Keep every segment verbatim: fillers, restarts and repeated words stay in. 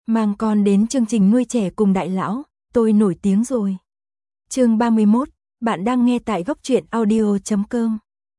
Mang con đến chương trình nuôi trẻ cùng đại lão, tôi nổi tiếng rồi. Chương ba mươi mốt, bạn đang nghe tại góc truyện audio chấm com.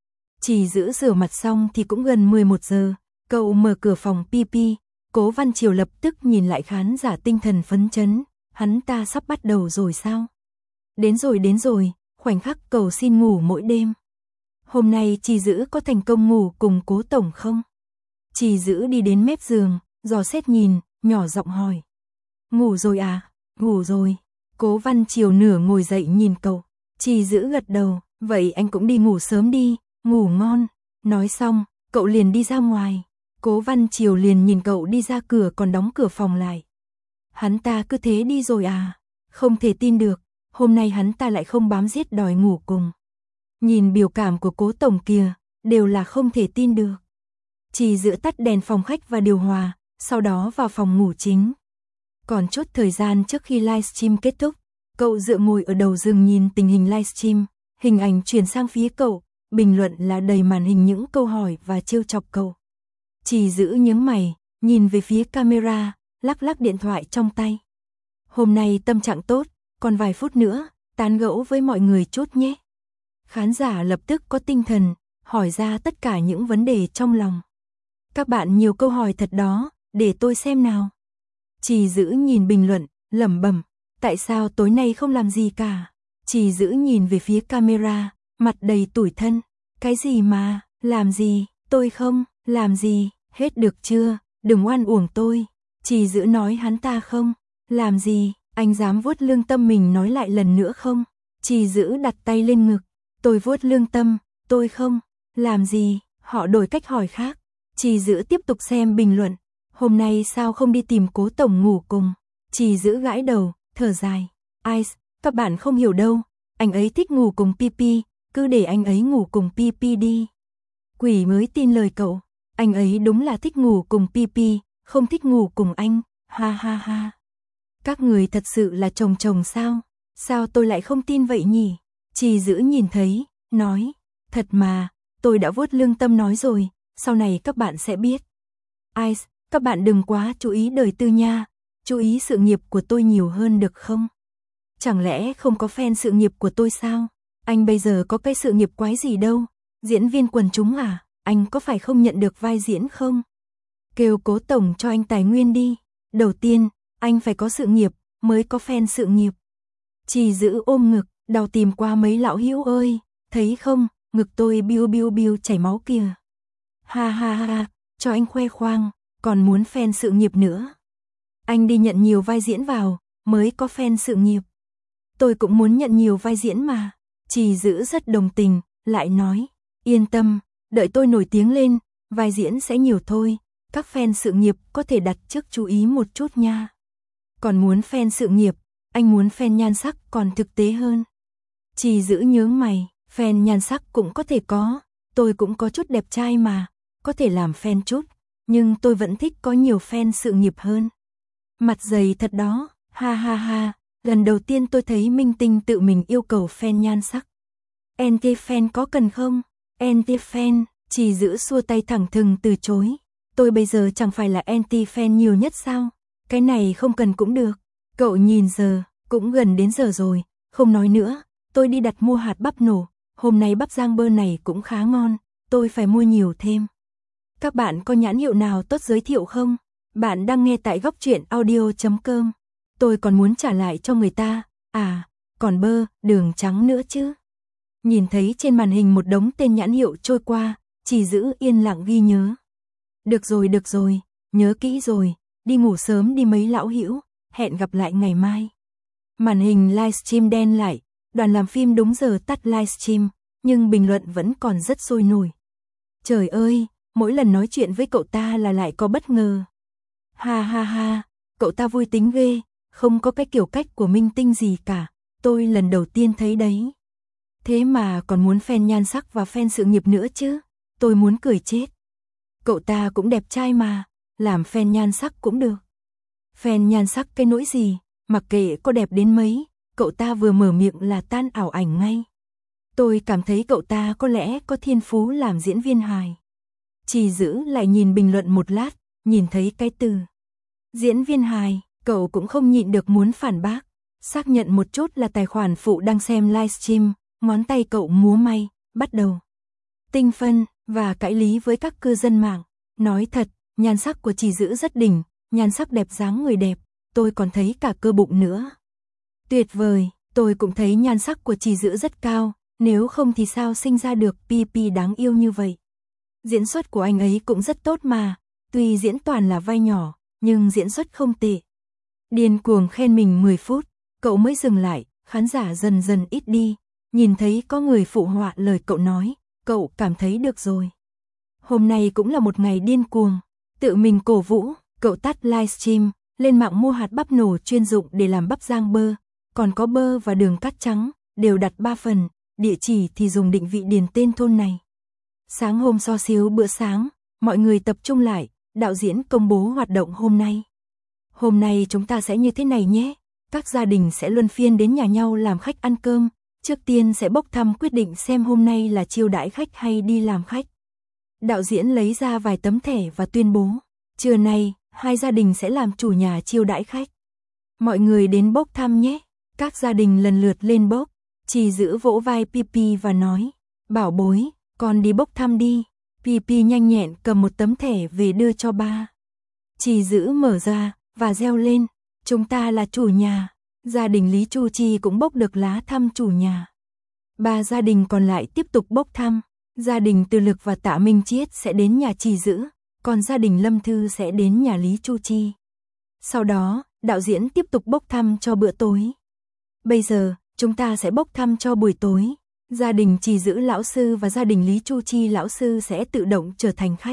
Chỉ giữ rửa mặt xong thì cũng gần mười một giờ, cậu mở cửa phòng pi pi, Cố Văn Triều lập tức nhìn lại khán giả tinh thần phấn chấn, hắn ta sắp bắt đầu rồi sao? Đến rồi đến rồi, khoảnh khắc cầu xin ngủ mỗi đêm. Hôm nay Chỉ Dữ có thành công ngủ cùng Cố Tổng không? Chỉ Dữ đi đến mép giường, dò xét nhìn, nhỏ giọng hỏi. Ngủ rồi à? Ngủ rồi. Cố Văn Triều nửa ngồi dậy nhìn cậu. Chỉ Dữ gật đầu, vậy anh cũng đi ngủ sớm đi, ngủ ngon. Nói xong, cậu liền đi ra ngoài. Cố Văn Triều liền nhìn cậu đi ra cửa còn đóng cửa phòng lại. Hắn ta cứ thế đi rồi à? Không thể tin được, hôm nay hắn ta lại không bám giết đòi ngủ cùng. Nhìn biểu cảm của Cố Tổng kìa, đều là không thể tin được. Chỉ Dữ tắt đèn phòng khách và điều hòa, sau đó vào phòng ngủ chính. Còn chốt thời gian trước khi livestream kết thúc, cậu dựa ngồi ở đầu giường nhìn tình hình livestream, hình ảnh chuyển sang phía cậu, bình luận là đầy màn hình những câu hỏi và trêu chọc cậu. Chỉ Dữ nhướng mày, nhìn về phía camera, lắc lắc điện thoại trong tay. Hôm nay tâm trạng tốt, còn vài phút nữa, tán gẫu với mọi người chút nhé. Khán giả lập tức có tinh thần, hỏi ra tất cả những vấn đề trong lòng. Các bạn nhiều câu hỏi thật đó, để tôi xem nào. Chỉ Dữ nhìn bình luận, lẩm bẩm, tại sao tối nay không làm gì cả? Chỉ Dữ nhìn về phía camera, mặt đầy tủi thân. Cái gì mà, làm gì, tôi không, làm gì, hết được chưa, đừng oan uổng tôi. Chỉ Dữ nói hắn ta không, làm gì, anh dám vuốt lương tâm mình nói lại lần nữa không? Chỉ Dữ đặt tay lên ngực, tôi vuốt lương tâm, tôi không, làm gì, họ đổi cách hỏi khác. Chỉ Dữ tiếp tục xem bình luận, hôm nay sao không đi tìm Cố Tổng ngủ cùng? Chỉ Dữ gãi đầu, thở dài, ai, các bạn không hiểu đâu, anh ấy thích ngủ cùng pi pi, cứ để anh ấy ngủ cùng pi pi đi. Quỷ mới tin lời cậu, anh ấy đúng là thích ngủ cùng pi pi, không thích ngủ cùng anh, ha ha ha. Các người thật sự là chồng chồng sao? Sao tôi lại không tin vậy nhỉ? Chỉ Dữ nhìn thấy, nói, thật mà, tôi đã vuốt lương tâm nói rồi, sau này các bạn sẽ biết. Ai, các bạn đừng quá chú ý đời tư nha, chú ý sự nghiệp của tôi nhiều hơn được không? Chẳng lẽ không có fan sự nghiệp của tôi sao? Anh bây giờ có cái sự nghiệp quái gì đâu? Diễn viên quần chúng à? Anh có phải không nhận được vai diễn không? Kêu Cố Tổng cho anh tài nguyên đi. Đầu tiên, anh phải có sự nghiệp, mới có fan sự nghiệp. Chỉ Dữ ôm ngực, đau tìm qua mấy lão hữu ơi, thấy không, ngực tôi biu biu biu chảy máu kìa. Ha ha ha, cho anh khoe khoang, còn muốn fan sự nghiệp nữa. Anh đi nhận nhiều vai diễn vào, mới có fan sự nghiệp. Tôi cũng muốn nhận nhiều vai diễn mà. Chỉ Dữ rất đồng tình, lại nói, yên tâm, đợi tôi nổi tiếng lên, vai diễn sẽ nhiều thôi, các fan sự nghiệp có thể đặt trước chú ý một chút nha. Còn muốn fan sự nghiệp, anh muốn fan nhan sắc còn thực tế hơn. Chỉ Dữ nhướng mày, fan nhan sắc cũng có thể có, tôi cũng có chút đẹp trai mà, có thể làm fan chút, nhưng tôi vẫn thích có nhiều fan sự nghiệp hơn. Mặt dày thật đó, ha ha ha, lần đầu tiên tôi thấy minh tinh tự mình yêu cầu fan nhan sắc. Anti-fan có cần không? Anti-fan, Chỉ Dữ xua tay thẳng thừng từ chối. Tôi bây giờ chẳng phải là anti-fan nhiều nhất sao? Cái này không cần cũng được. Cậu nhìn giờ, cũng gần đến giờ rồi, không nói nữa, tôi đi đặt mua hạt bắp nổ, hôm nay bắp rang bơ này cũng khá ngon, tôi phải mua nhiều thêm. Các bạn có nhãn hiệu nào tốt giới thiệu không? Bạn đang nghe tại góc truyện audio chấm com. Tôi còn muốn trả lại cho người ta, à, còn bơ, đường trắng nữa chứ. Nhìn thấy trên màn hình một đống tên nhãn hiệu trôi qua, Chỉ Dữ yên lặng ghi nhớ. Được rồi được rồi, nhớ kỹ rồi, đi ngủ sớm đi mấy lão hữu, hẹn gặp lại ngày mai. Màn hình livestream đen lại, đoàn làm phim đúng giờ tắt livestream, nhưng bình luận vẫn còn rất sôi nổi. Trời ơi, mỗi lần nói chuyện với cậu ta là lại có bất ngờ. Ha ha ha, cậu ta vui tính ghê, không có cái kiểu cách của minh tinh gì cả, tôi lần đầu tiên thấy đấy. Thế mà còn muốn fan nhan sắc và fan sự nghiệp nữa chứ, tôi muốn cười chết. Cậu ta cũng đẹp trai mà, làm fan nhan sắc cũng được. Fan nhan sắc cái nỗi gì, mặc kệ có đẹp đến mấy, cậu ta vừa mở miệng là tan ảo ảnh ngay. Tôi cảm thấy cậu ta có lẽ có thiên phú làm diễn viên hài. Chỉ Dữ lại nhìn bình luận một lát, nhìn thấy cái từ Diễn viên hài, cậu cũng không nhịn được muốn phản bác. Xác nhận một chút là tài khoản phụ đang xem livestream, ngón tay cậu múa may, bắt đầu tinh phân và cãi lý với các cư dân mạng. Nói thật, nhan sắc của Trì Dữ rất đỉnh, nhan sắc đẹp dáng người đẹp, tôi còn thấy cả cơ bụng nữa. Tuyệt vời, tôi cũng thấy nhan sắc của Trì Dữ rất cao, nếu không thì sao sinh ra được pi pi đáng yêu như vậy. Diễn xuất của anh ấy cũng rất tốt mà, tuy diễn toàn là vai nhỏ, nhưng diễn xuất không tệ. Điên cuồng khen mình mười phút, cậu mới dừng lại, khán giả dần dần ít đi, nhìn thấy có người phụ họa lời cậu nói, cậu cảm thấy được rồi. Hôm nay cũng là một ngày điên cuồng, tự mình cổ vũ, cậu tắt livestream, lên mạng mua hạt bắp nổ chuyên dụng để làm bắp rang bơ, còn có bơ và đường cát trắng, đều đặt ba phần, địa chỉ thì dùng định vị điền tên thôn này. Sáng hôm so xíu bữa sáng, mọi người tập trung lại, đạo diễn công bố hoạt động hôm nay. Hôm nay chúng ta sẽ như thế này nhé, các gia đình sẽ luân phiên đến nhà nhau làm khách ăn cơm, trước tiên sẽ bốc thăm quyết định xem hôm nay là chiêu đãi khách hay đi làm khách. Đạo diễn lấy ra vài tấm thẻ và tuyên bố, trưa nay, hai gia đình sẽ làm chủ nhà chiêu đãi khách. Mọi người đến bốc thăm nhé, các gia đình lần lượt lên bốc, Trì Dữ vỗ vai pi pi và nói, bảo bối, con đi bốc thăm đi. pi pi nhanh nhẹn cầm một tấm thẻ về đưa cho ba. Trì Dữ mở ra và reo lên, chúng ta là chủ nhà. Gia đình Lý Chu Chi cũng bốc được lá thăm chủ nhà. Ba gia đình còn lại tiếp tục bốc thăm. Gia đình Từ Lực và Tạ Minh Chiết sẽ đến nhà Trì Dữ, còn gia đình Lâm Thư sẽ đến nhà Lý Chu Chi. Sau đó, đạo diễn tiếp tục bốc thăm cho bữa tối. Bây giờ, chúng ta sẽ bốc thăm cho buổi tối. Gia đình Trì Dữ lão sư và gia đình Lý Chu Chi lão sư sẽ tự động trở thành khách.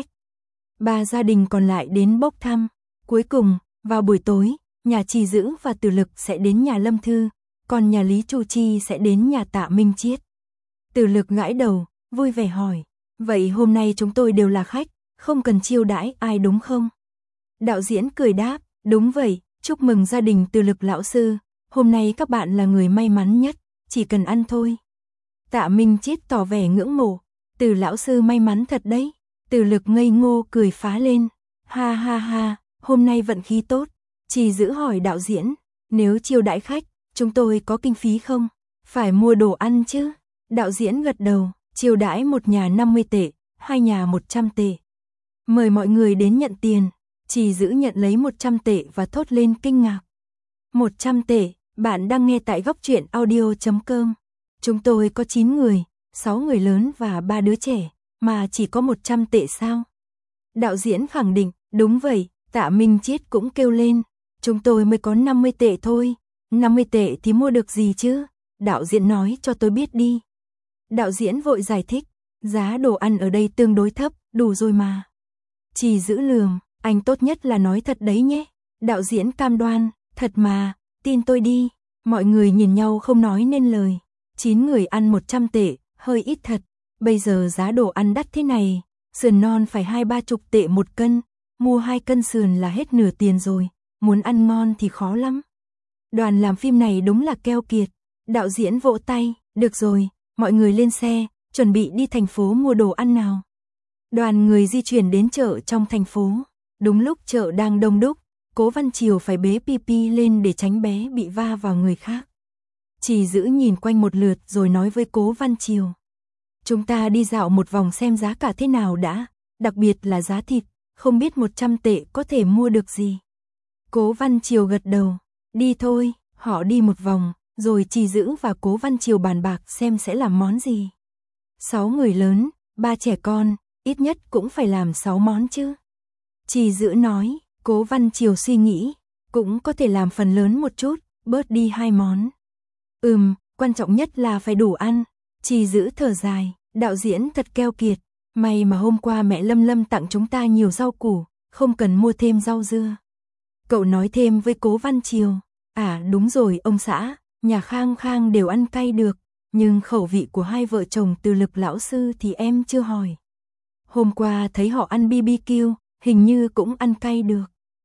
Ba gia đình còn lại đến bốc thăm. Cuối cùng, vào buổi tối, nhà Trì Dữ và Từ Lực sẽ đến nhà Lâm Thư, còn nhà Lý Chu Chi sẽ đến nhà Tạ Minh Chiết. Từ Lực gãi đầu, vui vẻ hỏi, vậy hôm nay chúng tôi đều là khách, không cần chiêu đãi ai đúng không? Đạo diễn cười đáp, đúng vậy, chúc mừng gia đình Từ Lực lão sư, hôm nay các bạn là người may mắn nhất, chỉ cần ăn thôi. Tạ Minh Chiết tỏ vẻ ngưỡng mộ, Từ lão sư may mắn thật đấy. Từ Lực ngây ngô cười phá lên, ha ha ha, hôm nay vận khí tốt. Trì Dữ hỏi đạo diễn, nếu chiêu đãi khách, chúng tôi có kinh phí không? Phải mua đồ ăn chứ? Đạo diễn gật đầu, chiêu đãi một nhà năm mươi tệ, hai nhà một trăm tệ. Mời mọi người đến nhận tiền. Trì Dữ nhận lấy một trăm tệ và thốt lên kinh ngạc. một trăm tệ, bạn đang nghe tại góc truyện audio chấm com. Chúng tôi có chín người, sáu người lớn và ba đứa trẻ, mà chỉ có một trăm tệ sao? Đạo diễn khẳng định, đúng vậy. Tạ Minh Chiết cũng kêu lên, chúng tôi mới có năm mươi tệ thôi, năm mươi tệ thì mua được gì chứ? Đạo diễn nói cho tôi biết đi. Đạo diễn vội giải thích, giá đồ ăn ở đây tương đối thấp, đủ rồi mà. Trì Dữ lườm, anh tốt nhất là nói thật đấy nhé. Đạo diễn cam đoan, thật mà, tin tôi đi. Mọi người nhìn nhau không nói nên lời. chín người ăn một trăm tệ, hơi ít thật. Bây giờ giá đồ ăn đắt thế này, sườn non phải hai ba chục tệ một cân. Mua hai cân sườn là hết nửa tiền rồi, muốn ăn ngon thì khó lắm. Đoàn làm phim này đúng là keo kiệt. Đạo diễn vỗ tay, được rồi, mọi người lên xe, chuẩn bị đi thành phố mua đồ ăn nào. Đoàn người di chuyển đến chợ trong thành phố. Đúng lúc chợ đang đông đúc, Cố Văn Triều phải bế pi pi lên để tránh bé bị va vào người khác. Trì Dữ nhìn quanh một lượt rồi nói với Cố Văn Triều. Chúng ta đi dạo một vòng xem giá cả thế nào đã, đặc biệt là giá thịt. Không biết một trăm tệ có thể mua được gì. Cố Văn Triều gật đầu, đi thôi, họ đi một vòng, rồi Trì Dữ và Cố Văn Triều bàn bạc xem sẽ làm món gì. Sáu người lớn, ba trẻ con, ít nhất cũng phải làm sáu món chứ. Trì Dữ nói, Cố Văn Triều suy nghĩ, cũng có thể làm phần lớn một chút, bớt đi hai món. Ừm, quan trọng nhất là phải đủ ăn. Trì Dữ thở dài, đạo diễn thật keo kiệt. May mà hôm qua mẹ Lâm Lâm tặng chúng ta nhiều rau củ, không cần mua thêm rau dưa. Cậu nói thêm với Cố Văn Triều, à đúng rồi ông xã, nhà Khang Khang đều ăn cay được, nhưng khẩu vị của hai vợ chồng Từ Lực lão sư thì em chưa hỏi. Hôm qua thấy họ ăn bi bi kiu, hình như cũng ăn cay được.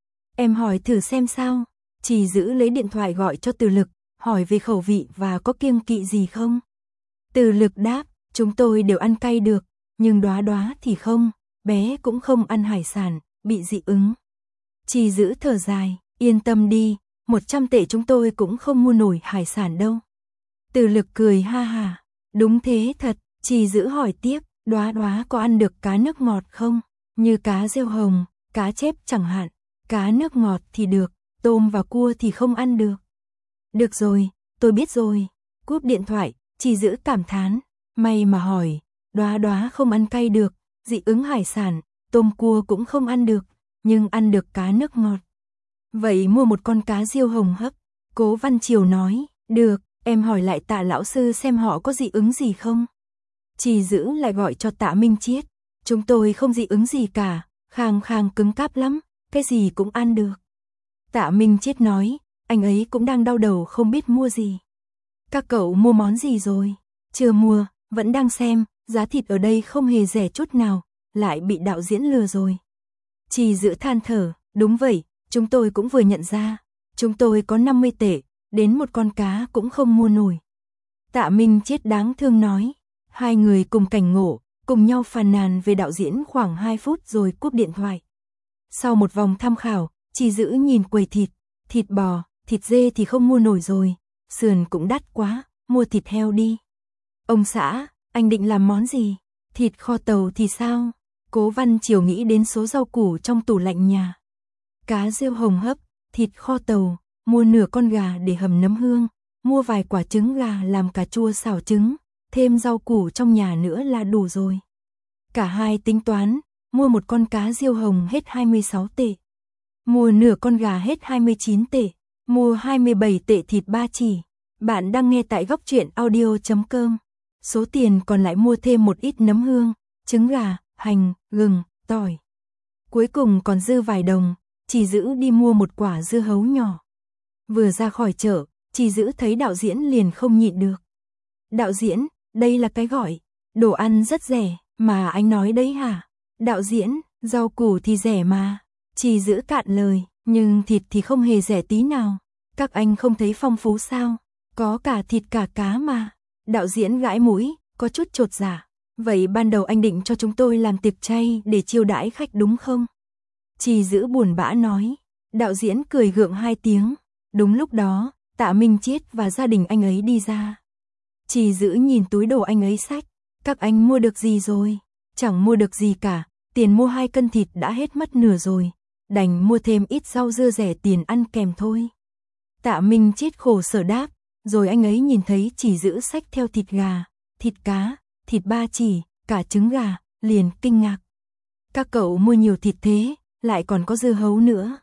Em hỏi thử xem sao. Trì Dữ lấy điện thoại gọi cho Từ Lực, hỏi về khẩu vị và có kiêng kỵ gì không. Từ Lực đáp, chúng tôi đều ăn cay được. Nhưng Đóa Đóa thì không, bé cũng không ăn hải sản, bị dị ứng. Trì Dữ thở dài, yên tâm đi, một trăm tệ chúng tôi cũng không mua nổi hải sản đâu. Từ Lực cười ha ha, đúng thế thật. Trì Dữ hỏi tiếp, Đóa Đóa có ăn được cá nước ngọt không? Như cá rêu hồng, cá chép chẳng hạn. Cá nước ngọt thì được, tôm và cua thì không ăn được. Được rồi, tôi biết rồi. Cúp điện thoại, Trì Dữ cảm thán, may mà hỏi, Đóa Đóa không ăn cay được, dị ứng hải sản, tôm cua cũng không ăn được, nhưng ăn được cá nước ngọt. Vậy mua một con cá riêu hồng hấp. Cố Văn Triều nói, được, em hỏi lại Tạ lão sư xem họ có dị ứng gì không. Trì Dữ lại gọi cho Tạ Minh Chiết, chúng tôi không dị ứng gì cả, khang khang cứng cáp lắm, cái gì cũng ăn được. Tạ Minh Chiết nói, anh ấy cũng đang đau đầu không biết mua gì. Các cậu mua món gì rồi? Chưa mua, vẫn đang xem, giá thịt ở đây không hề rẻ chút nào, lại bị đạo diễn lừa rồi. Trì Dữ than thở, đúng vậy, chúng tôi cũng vừa nhận ra, chúng tôi có năm mươi tệ, đến một con cá cũng không mua nổi. Tạ Minh Chiết đáng thương nói, hai người cùng cảnh ngộ, cùng nhau phàn nàn về đạo diễn khoảng hai phút rồi cúp điện thoại. Sau một vòng tham khảo, Trì Dữ nhìn quầy thịt, thịt bò, thịt dê thì không mua nổi rồi, sườn cũng đắt quá, mua thịt heo đi. Ông xã, anh định làm món gì? Thịt kho tàu thì sao? Cố Văn Triều nghĩ đến số rau củ trong tủ lạnh nhà. Cá riêu hồng hấp, thịt kho tàu, mua nửa con gà để hầm nấm hương, mua vài quả trứng gà làm cà chua xào trứng, thêm rau củ trong nhà nữa là đủ rồi. Cả hai tính toán, mua một con cá riêu hồng hết hai mươi sáu tệ, mua nửa con gà hết hai mươi chín tệ, mua hai mươi bảy tệ thịt ba chỉ. Bạn đang nghe tại góc truyện audio chấm com. Số tiền còn lại mua thêm một ít nấm hương, trứng gà, hành, gừng, tỏi. Cuối cùng còn dư vài đồng, Trì Dữ đi mua một quả dưa hấu nhỏ. Vừa ra khỏi chợ, Trì Dữ thấy đạo diễn liền không nhịn được. Đạo diễn, đây là cái gọi, đồ ăn rất rẻ, mà anh nói đấy hả? Đạo diễn, rau củ thì rẻ mà. Trì Dữ cạn lời, nhưng thịt thì không hề rẻ tí nào. Các anh không thấy phong phú sao? Có cả thịt cả cá mà. Đạo diễn gãi mũi, có chút chột dạ. Vậy ban đầu anh định cho chúng tôi làm tiệc chay để chiêu đãi khách đúng không? Trì Dữ buồn bã nói. Đạo diễn cười gượng hai tiếng. Đúng lúc đó, Tạ Minh Chiết và gia đình anh ấy đi ra. Trì Dữ nhìn túi đồ anh ấy xách. Các anh mua được gì rồi? Chẳng mua được gì cả, tiền mua hai cân thịt đã hết mất nửa rồi. Đành mua thêm ít rau dưa rẻ tiền ăn kèm thôi. Tạ Minh Chiết khổ sở đáp. Rồi anh ấy nhìn thấy Trì Dữ xách theo thịt gà, thịt cá, thịt ba chỉ, cả trứng gà, liền kinh ngạc. Các cậu mua nhiều thịt thế, lại còn có dưa hấu nữa.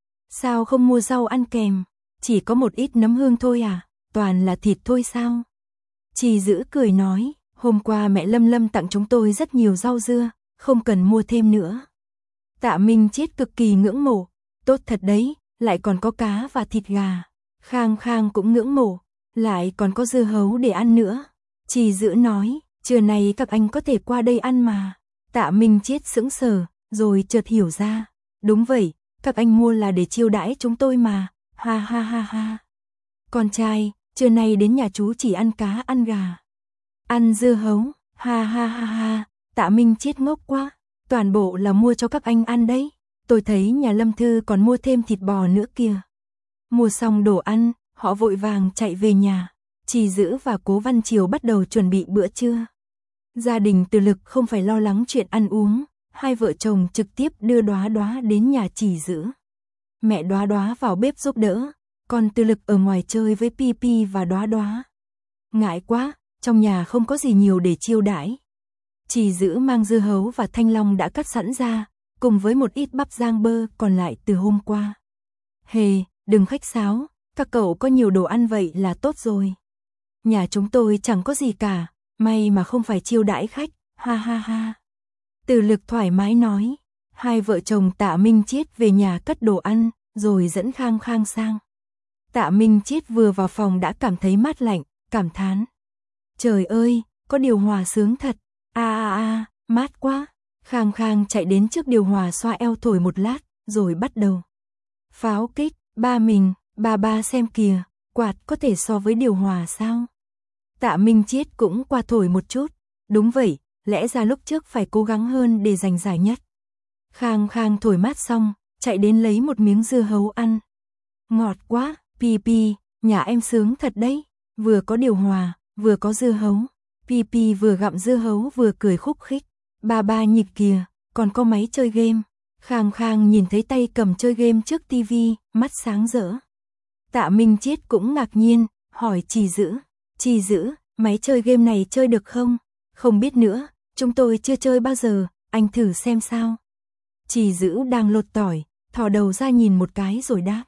Sao không mua rau ăn kèm? Chỉ có một ít nấm hương thôi à? Toàn là thịt thôi sao? Trì Dữ cười nói, hôm qua mẹ Lâm Lâm tặng chúng tôi rất nhiều rau dưa, không cần mua thêm nữa. Tạ Minh Chiết cực kỳ ngưỡng mộ, tốt thật đấy, lại còn có cá và thịt gà. Khang Khang cũng ngưỡng mộ, lại còn có dưa hấu để ăn nữa. Trì Dữ nói, trưa nay các anh có thể qua đây ăn mà. Tạ Minh Chiết sững sờ, rồi chợt hiểu ra. Đúng vậy, các anh mua là để chiêu đãi chúng tôi mà. Ha ha ha ha. Con trai, trưa nay đến nhà chú chỉ ăn cá ăn gà. Ăn dưa hấu, ha ha ha ha. Tạ Minh Chiết ngốc quá. Toàn bộ là mua cho các anh ăn đấy. Tôi thấy nhà Lâm Thư còn mua thêm thịt bò nữa kìa. Mua xong đồ ăn, họ vội vàng chạy về nhà. Trì Dữ và Cố Văn Triều bắt đầu chuẩn bị bữa trưa. Gia đình Từ Lực không phải lo lắng chuyện ăn uống, hai vợ chồng trực tiếp đưa Đóa Đóa đến nhà Trì Dữ. Mẹ Đóa Đóa vào bếp giúp đỡ, còn Từ Lực ở ngoài chơi với Pi Pi và Đóa Đóa. Ngại quá, trong nhà không có gì nhiều để chiêu đãi. Trì Dữ mang dưa hấu và thanh long đã cắt sẵn ra, cùng với một ít bắp rang bơ còn lại từ hôm qua. Hề, đừng khách sáo, các cậu có nhiều đồ ăn vậy là tốt rồi. Nhà chúng tôi chẳng có gì cả, may mà không phải chiêu đãi khách, ha ha ha. Từ Lực thoải mái nói. Hai vợ chồng Tạ Minh Chiết về nhà cất đồ ăn, rồi dẫn Khang Khang sang. Tạ Minh Chiết vừa vào phòng đã cảm thấy mát lạnh, cảm thán. Trời ơi, có điều hòa sướng thật, a a a, mát quá. Khang Khang chạy đến trước điều hòa xoa eo thổi một lát, rồi bắt đầu. Pháo kích, ba mình, ba ba xem kìa, quạt có thể so với điều hòa sao? Tạ Minh Chiết cũng qua thổi một chút. Đúng vậy, lẽ ra lúc trước phải cố gắng hơn để giành giải nhất. Khang Khang thổi mát xong, chạy đến lấy một miếng dưa hấu ăn. Ngọt quá, Pi Pi, nhà em sướng thật đấy, vừa có điều hòa, vừa có dưa hấu. Pi Pi vừa gặm dưa hấu vừa cười khúc khích. Ba ba nhịp kìa, còn có máy chơi game. Khang Khang nhìn thấy tay cầm chơi game trước tivi, mắt sáng rỡ. Tạ Minh Chiết cũng ngạc nhiên, hỏi Trì Dữ. Trì Dữ, máy chơi game này chơi được không? Không biết nữa, chúng tôi chưa chơi bao giờ, anh thử xem sao. Trì Dữ đang lột tỏi, thò đầu ra nhìn một cái rồi đáp.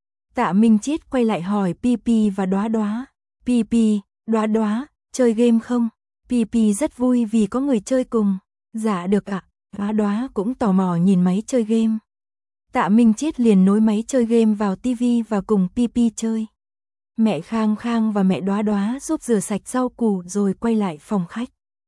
Tạ Minh Chiết quay lại hỏi Pi Pi và Đoá Đoá. Pi Pi, Đoá Đoá, chơi game không? Pi Pi rất vui vì có người chơi cùng. Dạ được ạ. Đoá Đoá cũng tò mò nhìn máy chơi game. Tạ Minh Chiết liền nối máy chơi game vào tivi và cùng Pi Pi chơi. Mẹ Khang Khang và mẹ Đoá Đoá giúp rửa sạch rau củ rồi quay lại phòng khách.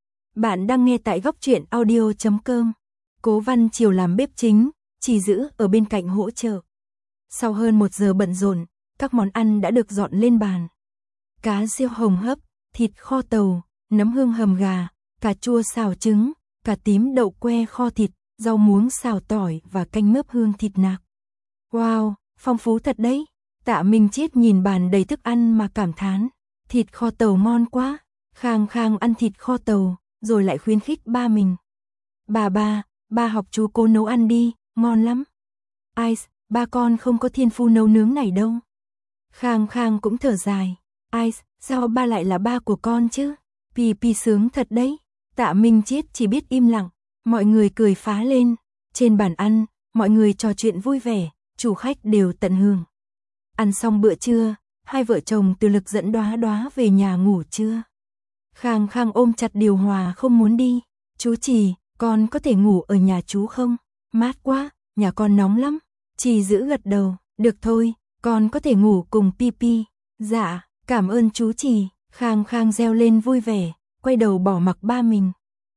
Bạn đang nghe tại góc truyện audio chấm com. Cố Văn Triều làm bếp chính, Trì Dữ ở bên cạnh hỗ trợ. Sau hơn một giờ bận rộn, các món ăn đã được dọn lên bàn. Cá riêu hồng hấp, thịt kho tàu, nấm hương hầm gà, cà chua xào trứng, cà tím đậu que kho thịt, rau muống xào tỏi và canh mướp hương thịt nạc. Wow, phong phú thật đấy. Tạ Minh Chiết nhìn bàn đầy thức ăn mà cảm thán. Thịt kho tàu ngon quá. Khang Khang ăn thịt kho tàu, rồi lại khuyến khích ba mình. Bà ba, ba học chú cô nấu ăn đi, ngon lắm. Ice, ba con không có thiên phu nấu nướng này đâu. Khang Khang cũng thở dài. Ice, sao ba lại là ba của con chứ? Pi Pi sướng thật đấy. Tạ Minh Chiết chỉ biết im lặng. Mọi người cười phá lên. Trên bàn ăn, mọi người trò chuyện vui vẻ, chủ khách đều tận hưởng. Ăn xong bữa trưa, hai vợ chồng Từ Lực dẫn Đoá Đoá về nhà ngủ trưa. Khang Khang ôm chặt điều hòa không muốn đi. Chú Trì, con có thể ngủ ở nhà chú không? Mát quá, nhà con nóng lắm. Trì Dữ gật đầu, được thôi, con có thể ngủ cùng Pi Pi. Dạ, cảm ơn chú Trì. Khang Khang reo lên vui vẻ, quay đầu bỏ mặc ba mình.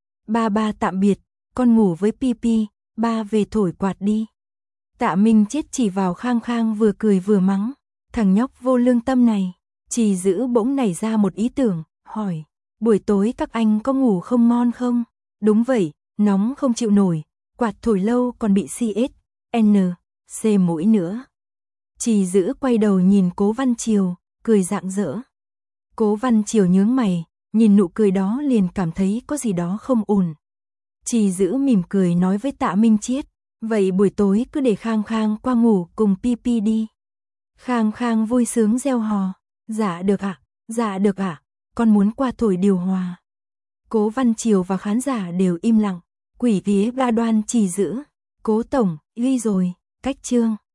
Ba ba tạm biệt, con ngủ với Pi Pi, ba về thổi quạt đi. Tạ Minh Chiết chỉ vào Khang Khang vừa cười vừa mắng. Thằng nhóc vô lương tâm này. Trì Dữ bỗng nảy ra một ý tưởng, hỏi. Buổi tối các anh có ngủ không ngon không? Đúng vậy, nóng không chịu nổi, quạt thổi lâu còn bị xê ét, en, xê mũi nữa. Trì Dữ quay đầu nhìn Cố Văn Triều, cười rạng rỡ. Cố Văn Triều nhướng mày, nhìn nụ cười đó liền cảm thấy có gì đó không ổn. Trì Dữ mỉm cười nói với Tạ Minh Chiết, vậy buổi tối cứ để Khang Khang qua ngủ cùng Pi Pi đi. Khang Khang vui sướng reo hò, dạ được ạ, dạ được ạ, con muốn qua thổi điều hòa. Cố Văn Triều và khán giả đều im lặng, quỷ vía ba đoan Trì Dữ. Cố tổng, ghi rồi, cách chương.